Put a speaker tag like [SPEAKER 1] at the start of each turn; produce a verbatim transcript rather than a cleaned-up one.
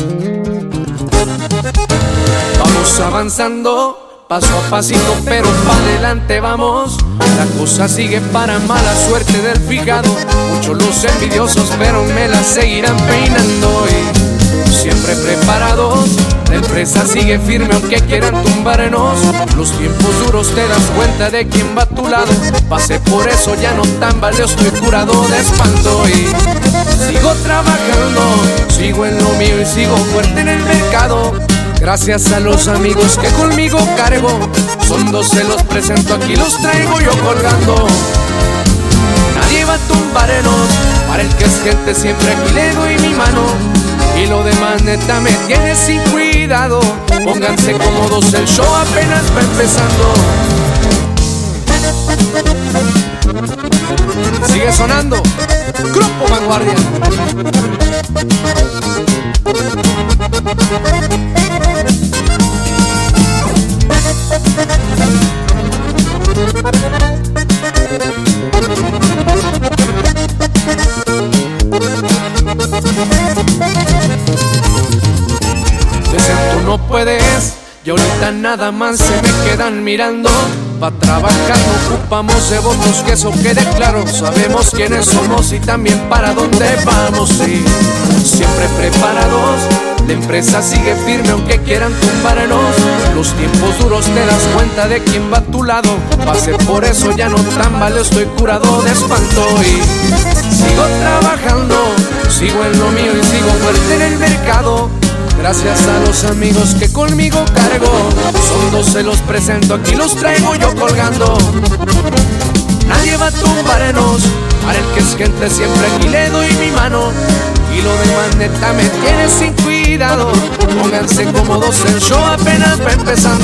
[SPEAKER 1] Vamos avanzando, paso a pasito, pero para adelante vamos. La cosa sigue para mala suerte del fijado. Muchos los envidiosos, pero me la seguirán peinando. Y siempre preparados, la empresa sigue firme aunque quieran tumbarnos. Los tiempos duros te das cuenta de quién va a tu lado. Pasé por eso, ya no tambaleo, estoy curado de espanto. Y sigo trabajando, sigo en lo mío y sigo fuerte en el mercado. Gracias a los amigos que conmigo cargo. Son dos, se los presento, aquí los traigo yo colgando. Nadie va a tumbarnos, para el que es gente siempre aquí le doy mi mano. Y lo demás neta me tiene sin cuidado. Pónganse cómodos, el show apenas va empezando. Sigue sonando Grupo Vanguardia. Decían tú no puedes, y ahorita nada más se me quedan mirando. Pa' trabajar no ocupamos de votos, que eso quede claro. Sabemos quiénes somos y también para dónde vamos. Y siempre preparados, la empresa sigue firme aunque quieran tumbarnos. Los tiempos duros te das cuenta de quién va a tu lado. Pasé por eso, ya no tambaleo, estoy curado de espanto. Y sigo trabajando, sigo en lo mío y sigo fuerte en el mercado. Gracias a los amigos que conmigo cargo. Son dos, se los presento, aquí los traigo yo colgando. Nadie va a tumbarnos, para el que es gente siempre aquí le doy mi mano. Y lo demás neta me tiene sin cuidado. Pónganse cómodos, el show apenas va empezando.